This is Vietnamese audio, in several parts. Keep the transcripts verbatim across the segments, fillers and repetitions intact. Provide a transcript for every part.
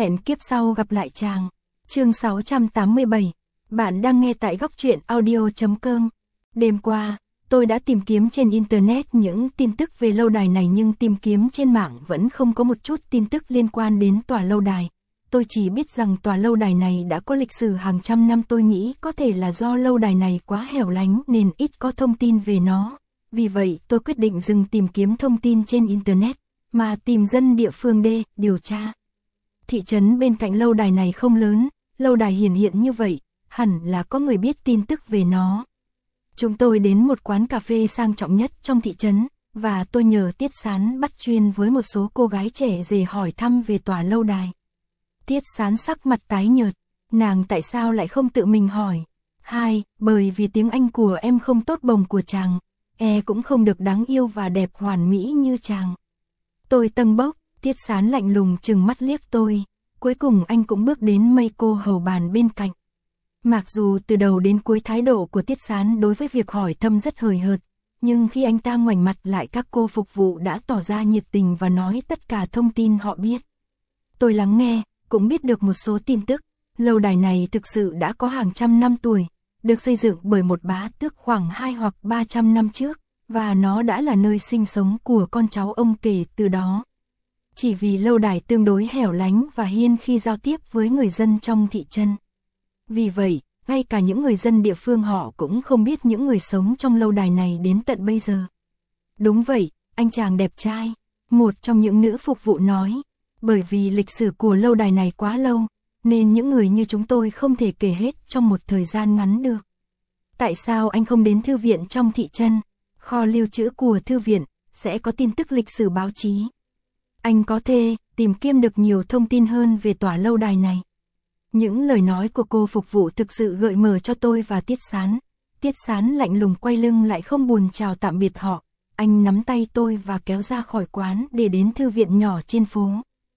Hẹn kiếp sau gặp lại chàng. Chương sáu trăm tám mươi bảy. Bạn đang nghe tại góc truyện audio chấm com. Đêm qua, tôi đã tìm kiếm trên internet những tin tức về lâu đài này nhưng tìm kiếm trên mạng vẫn không có một chút tin tức liên quan đến tòa lâu đài. Tôi chỉ biết rằng tòa lâu đài này đã có lịch sử hàng trăm năm. Tôi nghĩ có thể là do lâu đài này quá hẻo lánh nên ít có thông tin về nó. Vì vậy, tôi quyết định dừng tìm kiếm thông tin trên internet, mà tìm dân địa phương để điều tra. Thị trấn bên cạnh lâu đài này không lớn, lâu đài hiển hiện như vậy, hẳn là có người biết tin tức về nó. Chúng tôi đến một quán cà phê sang trọng nhất trong thị trấn, và tôi nhờ Tiết Sán bắt chuyên với một số cô gái trẻ để hỏi thăm về tòa lâu đài. Tiết Sán sắc mặt tái nhợt, nàng tại sao lại không tự mình hỏi? Hai, bởi vì tiếng Anh của em không tốt bồng của chàng, e cũng không được đáng yêu và đẹp hoàn mỹ như chàng. Tôi tâng bốc, Tiết Sán lạnh lùng trừng mắt liếc tôi, cuối cùng anh cũng bước đến mây cô hầu bàn bên cạnh. Mặc dù từ đầu đến cuối thái độ của Tiết Sán đối với việc hỏi thăm rất hời hợt, nhưng khi anh ta ngoảnh mặt lại các cô phục vụ đã tỏ ra nhiệt tình và nói tất cả thông tin họ biết. Tôi lắng nghe, cũng biết được một số tin tức. Lâu đài này thực sự đã có hàng trăm năm tuổi, được xây dựng bởi một bá tước khoảng hai hoặc ba trăm năm trước, và nó đã là nơi sinh sống của con cháu ông kể từ đó. Chỉ vì lâu đài tương đối hẻo lánh và hiên khi giao tiếp với người dân trong thị trấn. Vì vậy, ngay cả những người dân địa phương họ cũng không biết những người sống trong lâu đài này đến tận bây giờ. Đúng vậy, anh chàng đẹp trai, một trong những nữ phục vụ nói, bởi vì lịch sử của lâu đài này quá lâu, nên những người như chúng tôi không thể kể hết trong một thời gian ngắn được. Tại sao anh không đến thư viện trong thị trấn? Kho lưu trữ của thư viện sẽ có tin tức lịch sử báo chí. Anh có thể tìm kiếm được nhiều thông tin hơn về tòa lâu đài này. Những lời nói của cô phục vụ thực sự gợi mở cho tôi và Tiết Sán. Tiết Sán lạnh lùng quay lưng lại không buồn chào tạm biệt họ. Anh nắm tay tôi và kéo ra khỏi quán để đến thư viện nhỏ trên phố.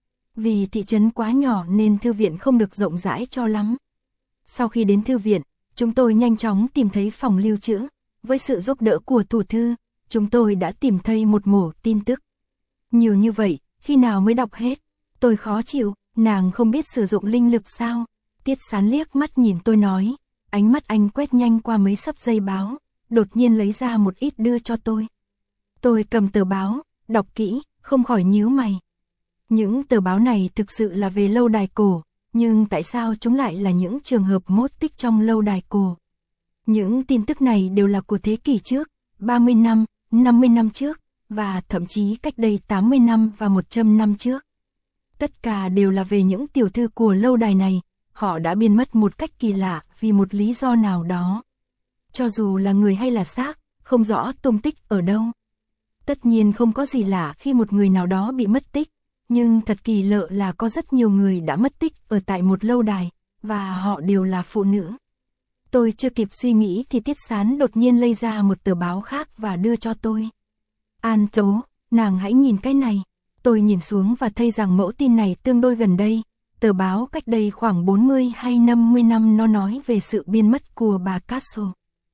Vì thị trấn quá nhỏ nên thư viện không được rộng rãi cho lắm. Sau khi đến thư viện, chúng tôi nhanh chóng tìm thấy phòng lưu trữ. Với sự giúp đỡ của thủ thư, chúng tôi đã tìm thấy một mẩu tin tức. Nhiều như vậy, khi nào mới đọc hết? Tôi khó chịu, nàng không biết sử dụng linh lực sao? Tiết Sán liếc mắt nhìn tôi nói, ánh mắt anh quét nhanh qua mấy sấp giấy báo, đột nhiên lấy ra một ít đưa cho tôi. Tôi cầm tờ báo, đọc kỹ, không khỏi nhíu mày. Những tờ báo này thực sự là về lâu đài cổ, nhưng tại sao chúng lại là những trường hợp mốt tích trong lâu đài cổ? Những tin tức này đều là của thế kỷ trước, ba mươi năm, năm mươi năm trước, và thậm chí cách đây tám mươi năm và một trăm năm trước. Tất cả đều là về những tiểu thư của lâu đài này, họ đã biến mất một cách kỳ lạ vì một lý do nào đó. Cho dù là người hay là xác, không rõ tung tích ở đâu. Tất nhiên không có gì lạ khi một người nào đó bị mất tích, nhưng thật kỳ lạ là có rất nhiều người đã mất tích ở tại một lâu đài, và họ đều là phụ nữ. Tôi chưa kịp suy nghĩ thì Tiết Sán đột nhiên lấy ra một tờ báo khác và đưa cho tôi. An Tố, nàng hãy nhìn cái này. Tôi nhìn xuống và thấy rằng mẫu tin này tương đối gần đây. Tờ báo cách đây khoảng bốn mươi hay năm mươi năm nó nói về sự biến mất của bà Castle.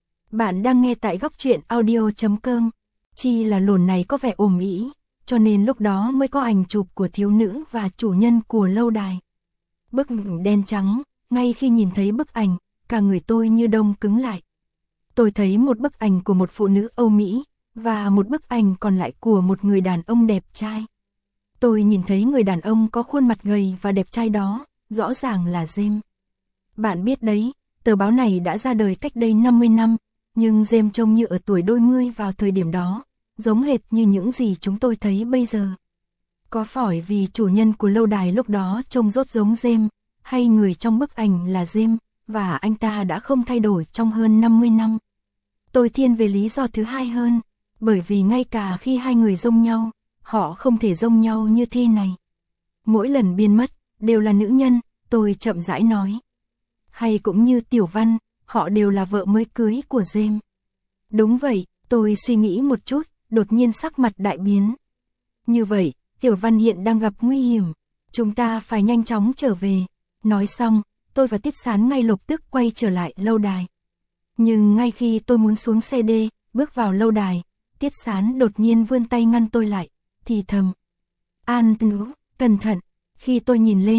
Bạn đang nghe tại góc truyện audio chấm com. Chi là lồn này có vẻ ồm ĩ, cho nên lúc đó mới có ảnh chụp của thiếu nữ và chủ nhân của lâu đài. Bức đen trắng, ngay khi nhìn thấy bức ảnh, cả người tôi như đông cứng lại. Tôi thấy một bức ảnh của một phụ nữ Âu Mỹ, và một bức ảnh còn lại của một người đàn ông đẹp trai. Tôi nhìn thấy người đàn ông có khuôn mặt gầy và đẹp trai đó, rõ ràng là James. Bạn biết đấy, tờ báo này đã ra đời cách đây năm mươi năm, nhưng James trông như ở tuổi đôi mươi vào thời điểm đó, giống hệt như những gì chúng tôi thấy bây giờ. Có phải vì chủ nhân của lâu đài lúc đó trông rốt giống James, hay người trong bức ảnh là James, và anh ta đã không thay đổi trong hơn năm mươi năm? Tôi thiên về lý do thứ hai hơn, bởi vì ngay cả khi hai người giống nhau, họ không thể giống nhau như thế này. Mỗi lần biến mất, đều là nữ nhân, tôi chậm rãi nói. Hay cũng như Tiểu Văn, họ đều là vợ mới cưới của James. Đúng vậy, tôi suy nghĩ một chút, đột nhiên sắc mặt đại biến. Như vậy, Tiểu Văn hiện đang gặp nguy hiểm, chúng ta phải nhanh chóng trở về. Nói xong, tôi và Tiết Sán ngay lập tức quay trở lại lâu đài. Nhưng ngay khi tôi muốn xuống xe đê, bước vào lâu đài, Tiết Sán đột nhiên vươn tay ngăn tôi lại, thì thầm. An Tứ, cẩn thận. Khi tôi nhìn lên, tôi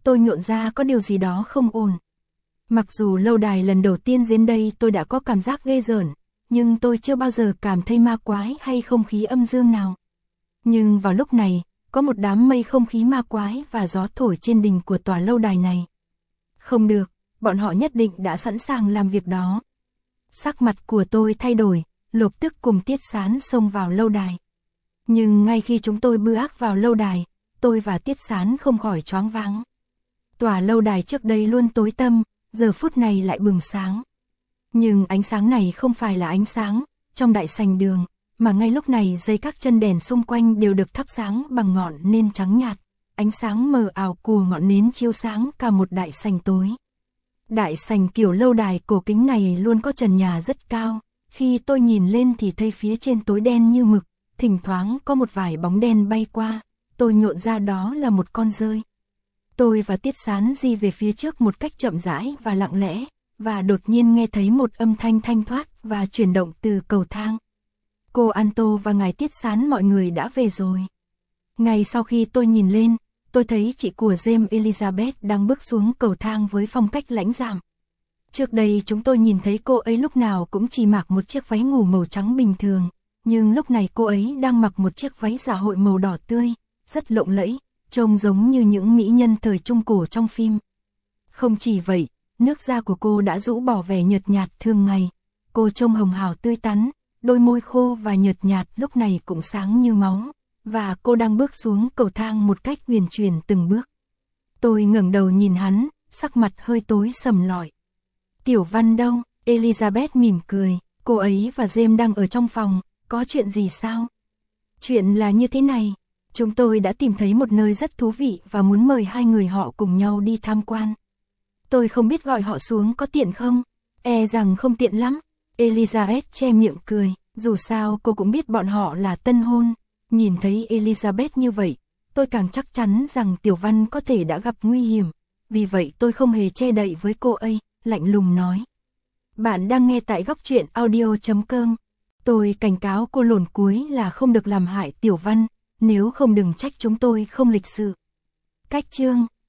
tôi nhộn ra có điều gì đó không ổn. Mặc dù lâu đài lần đầu tiên đến đây tôi đã có cảm giác ghê rợn, nhưng tôi chưa bao giờ cảm thấy ma quái hay không khí âm dương nào. Nhưng vào lúc này, có một đám mây không khí ma quái và gió thổi trên đỉnh của tòa lâu đài này. Không được, bọn họ nhất định đã sẵn sàng làm việc đó. Sắc mặt của tôi thay đổi, lập tức cùng Tiết Sán xông vào lâu đài. Nhưng ngay khi chúng tôi bước vào lâu đài, tôi và Tiết Sán không khỏi choáng váng. Tòa lâu đài trước đây luôn tối tăm, giờ phút này lại bừng sáng. Nhưng ánh sáng này không phải là ánh sáng trong đại sảnh đường, mà ngay lúc này dây các chân đèn xung quanh đều được thắp sáng bằng ngọn nến trắng nhạt. Ánh sáng mờ ảo của ngọn nến chiếu sáng cả một đại sảnh tối. Đại sảnh kiểu lâu đài cổ kính này luôn có trần nhà rất cao, khi tôi nhìn lên thì thấy phía trên tối đen như mực, thỉnh thoảng có một vài bóng đen bay qua, tôi nhộn ra đó là một con dơi. Tôi và Tiết Sán di về phía trước một cách chậm rãi và lặng lẽ, và đột nhiên nghe thấy một âm thanh thanh thoát và chuyển động từ cầu thang. Cô Anto và ngài Tiết Sán mọi người đã về rồi. Ngay sau khi tôi nhìn lên, tôi thấy chị của James Elizabeth đang bước xuống cầu thang với phong cách lãnh đạm. Trước đây chúng tôi nhìn thấy cô ấy lúc nào cũng chỉ mặc một chiếc váy ngủ màu trắng bình thường, nhưng lúc này cô ấy đang mặc một chiếc váy dạ hội màu đỏ tươi, rất lộng lẫy, trông giống như những mỹ nhân thời Trung Cổ trong phim. Không chỉ vậy, nước da của cô đã rũ bỏ vẻ nhợt nhạt thường ngày, cô trông hồng hào tươi tắn, đôi môi khô và nhợt nhạt lúc này cũng sáng như máu, và cô đang bước xuống cầu thang một cách huyền chuyển từng bước. Tôi ngẩng đầu nhìn hắn, sắc mặt hơi tối sầm lọi. Tiểu Văn đâu? Elizabeth mỉm cười, cô ấy và James đang ở trong phòng, có chuyện gì sao? Chuyện là như thế này, chúng tôi đã tìm thấy một nơi rất thú vị và muốn mời hai người họ cùng nhau đi tham quan. Tôi không biết gọi họ xuống có tiện không? E rằng không tiện lắm. Elizabeth che miệng cười, dù sao cô cũng biết bọn họ là tân hôn. Nhìn thấy Elizabeth như vậy, tôi càng chắc chắn rằng Tiểu Văn có thể đã gặp nguy hiểm. Vì vậy tôi không hề che đậy với cô ấy, lạnh lùng nói. Bạn đang nghe tại góc truyện audio chấm com. Tôi cảnh cáo cô lồn cuối là không được làm hại Tiểu Văn, nếu không đừng trách chúng tôi không lịch sự. Cách chương